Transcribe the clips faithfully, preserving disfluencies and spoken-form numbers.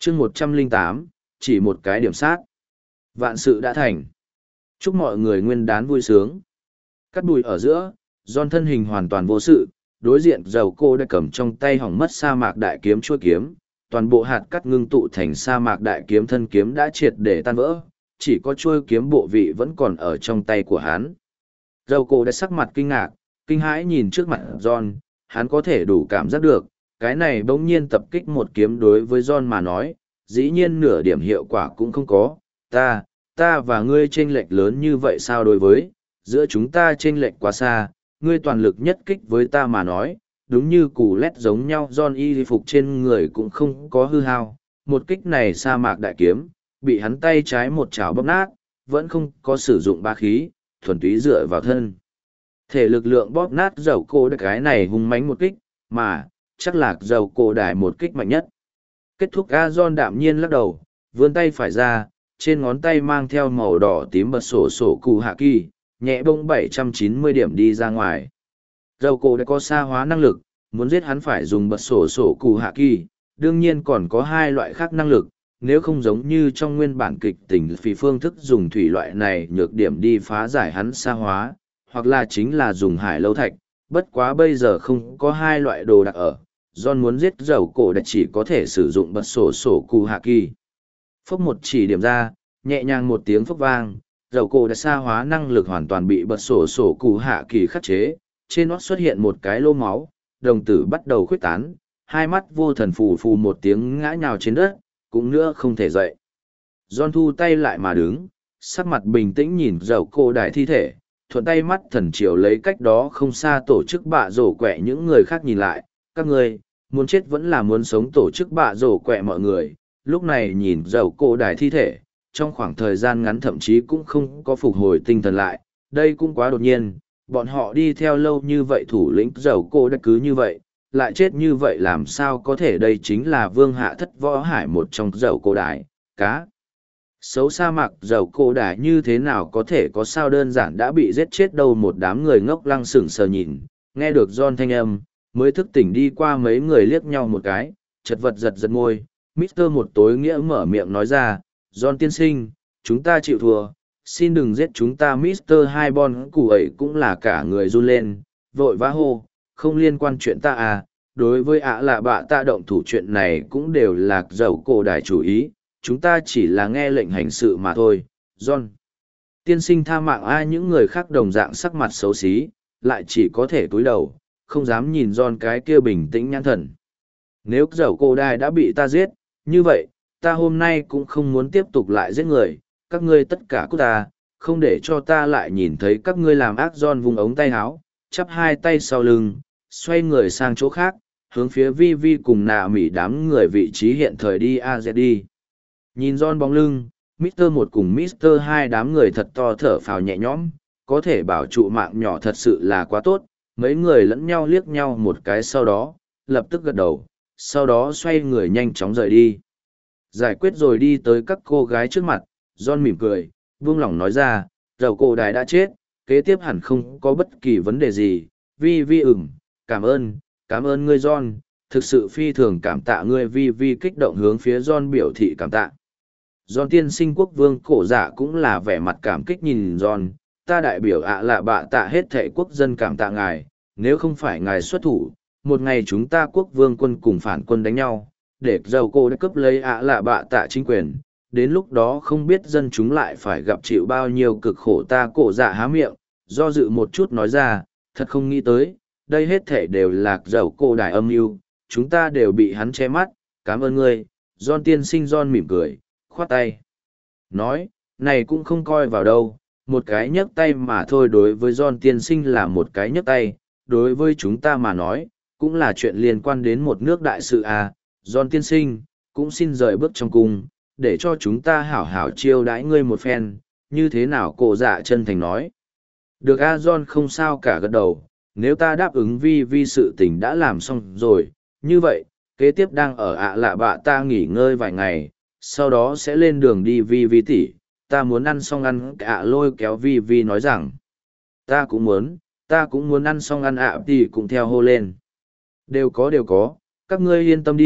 chương một trăm lẻ tám, chỉ một cái điểm sát. Vạn sự đã thành. Chúc mọi người nguyên đán vui sướng. Cắt bụi ở giữa, John thân hình hoàn toàn vô sự, đối diện dầu cô đã cầm trong tay hỏng mất sa mạc đại kiếm chuôi kiếm, toàn bộ hạt cắt ngưng tụ thành sa mạc đại kiếm thân kiếm đã triệt để tan vỡ, chỉ có chuôi kiếm bộ vị vẫn còn ở trong tay của hắn. Dầu cô đã sắc mặt kinh ngạc, kinh hãi nhìn trước mặt John, hắn có thể đủ cảm giác được, cái này bỗng nhiên tập kích một kiếm đối với John mà nói, dĩ nhiên nửa điểm hiệu quả cũng không có, ta, ta và ngươi chênh lệch lớn như vậy sao đối với, giữa chúng ta chênh lệch quá xa, ngươi toàn lực nhất kích với ta mà nói, đúng như củ lét giống nhau John y phục trên người cũng không có hư hao, một kích này sa mạc đại kiếm, bị hắn tay trái một chảo bóp nát, vẫn không có sử dụng ba khí, thuần túy dựa vào thân. Thể lực lượng bóp nát dầu cô đại cái này hung mãnh một kích, mà, chắc là dầu cổ đài một kích mạnh nhất. Kết thúc A John đạm nhiên lắc đầu, vươn tay phải ra, trên ngón tay mang theo màu đỏ tím bật sổ sổ cụ hạ kỳ, nhẹ bông bảy trăm chín mươi điểm đi ra ngoài. Dầu cổ đã có sa hóa năng lực, muốn giết hắn phải dùng bật sổ sổ cụ hạ kỳ, đương nhiên còn có hai loại khác năng lực, nếu không giống như trong nguyên bản kịch tình phí phương thức dùng thủy loại này nhược điểm đi phá giải hắn sa hóa, hoặc là chính là dùng hải lâu thạch, bất quá bây giờ không có hai loại đồ đặc ở. John muốn giết dầu cổ đã chỉ có thể sử dụng bật sổ sổ cụ hạ kỳ. Phốc một chỉ điểm ra, nhẹ nhàng một tiếng phốc vang, dầu cổ đã sa hóa năng lực hoàn toàn bị bật sổ sổ cụ hạ kỳ khắc chế, trên nó xuất hiện một cái lô máu, đồng tử bắt đầu khuếch tán, hai mắt vô thần phù phù một tiếng ngã nhào trên đất, cũng nữa không thể dậy. John thu tay lại mà đứng, sắc mặt bình tĩnh nhìn dầu cổ đại thi thể, thuận tay mắt thần chiều lấy cách đó không xa tổ chức bạ rổ quẹ những người khác nhìn lại, các người muốn chết vẫn là muốn sống tổ chức bạ rổ quẹ mọi người, lúc này nhìn dầu cổ đài thi thể, trong khoảng thời gian ngắn thậm chí cũng không có phục hồi tinh thần lại, đây cũng quá đột nhiên, bọn họ đi theo lâu như vậy thủ lĩnh dầu cổ đã cứ như vậy, lại chết như vậy làm sao có thể đây chính là vương hạ thất võ hải một trong dầu cổ đài, cá. Xấu sa mạc dầu cổ đài như thế nào có thể có sao đơn giản đã bị giết chết đâu một đám người ngốc lăng sững sờ nhìn, nghe được John thanh âm, mới thức tỉnh đi qua mấy người liếc nhau một cái, chật vật giật giật môi, mít tơ một tối nghĩa mở miệng nói ra, John tiên sinh, chúng ta chịu thua, xin đừng giết chúng ta mít tơ hai bon củ ấy cũng là cả người run lên, vội vã hô, không liên quan chuyện ta à, đối với ạ là bạ ta động thủ chuyện này cũng đều là dầu cổ đài chủ ý, chúng ta chỉ là nghe lệnh hành sự mà thôi, John. Tiên sinh tha mạng ai những người khác đồng dạng sắc mặt xấu xí, lại chỉ có thể cúi đầu, không dám nhìn John cái kia bình tĩnh nhãn thần. Nếu dầu cổ đài đã bị ta giết, như vậy, ta hôm nay cũng không muốn tiếp tục lại giết người, các ngươi tất cả của ta, không để cho ta lại nhìn thấy các ngươi làm ác. John vùng ống tay áo, chắp hai tay sau lưng, xoay người sang chỗ khác, hướng phía vi vi cùng nạ mỉ đám người vị trí hiện thời đi a dẹt đi. Nhìn John bóng lưng, mít tơ một cùng mít tơ hai đám người thật to thở phào nhẹ nhõm, có thể bảo trụ mạng nhỏ thật sự là quá tốt, mấy người lẫn nhau liếc nhau một cái sau đó, lập tức gật đầu, sau đó xoay người nhanh chóng rời đi. Giải quyết rồi đi tới các cô gái trước mặt, John mỉm cười, buông lỏng nói ra, dầu cổ đài đã chết, kế tiếp hẳn không có bất kỳ vấn đề gì, vi vi ửng, cảm ơn, cảm ơn ngươi John, thực sự phi thường cảm tạ ngươi. Vi vi kích động hướng phía John biểu thị cảm tạ. John tiên sinh quốc vương cổ dạ cũng là vẻ mặt cảm kích nhìn John, ta đại biểu ạ là bạ tạ hết thệ quốc dân cảm tạ ngài, nếu không phải ngài xuất thủ, một ngày chúng ta quốc vương quân cùng phản quân đánh nhau, để dầu cô đã cướp lấy ạ là bạ tạ chính quyền, đến lúc đó không biết dân chúng lại phải gặp chịu bao nhiêu cực khổ. Ta cổ dạ há miệng, do dự một chút nói ra, thật không nghĩ tới, đây hết thể đều là dầu cô đài âm mưu, chúng ta đều bị hắn che mắt, cảm ơn ngươi. John tiên sinh. John mỉm cười, khoát tay. Nói, này cũng không coi vào đâu, một cái nhấc tay mà thôi, đối với John tiên sinh là một cái nhấc tay, đối với chúng ta mà nói, cũng là chuyện liên quan đến một nước đại sự à. John tiên sinh, cũng xin rời bước trong cung, để cho chúng ta hảo hảo chiêu đãi ngươi một phen, như thế nào? Cổ dạ chân thành nói. Được a. John không sao cả, gật đầu, nếu ta đáp ứng vi vi sự tình đã làm xong rồi, như vậy, kế tiếp đang ở ạ lạ bạ ta nghỉ ngơi vài ngày, sau đó sẽ lên đường đi vi vi tỷ, ta muốn ăn xong ăn ạ. Lôi kéo vi vi nói rằng, ta cũng muốn, ta cũng muốn ăn xong ăn ạ. Thì cũng theo hô lên, đều có đều có, các ngươi yên tâm đi,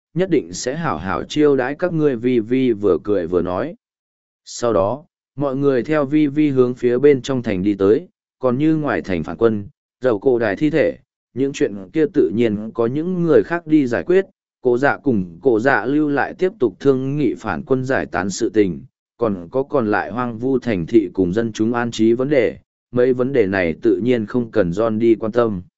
nhất định sẽ hảo hảo chiêu đãi các ngươi. Vi Vi vừa cười vừa nói. Sau đó, mọi người theo Vi Vi hướng phía bên trong thành đi tới, còn như ngoài thành phản quân, dầu cổ đài thi thể, những chuyện kia tự nhiên có những người khác đi giải quyết. Cổ dạ cùng cổ dạ lưu lại tiếp tục thương nghị phản quân giải tán sự tình, còn có còn lại hoang vu thành thị cùng dân chúng an trí vấn đề. Mấy vấn đề này tự nhiên không cần John đi quan tâm.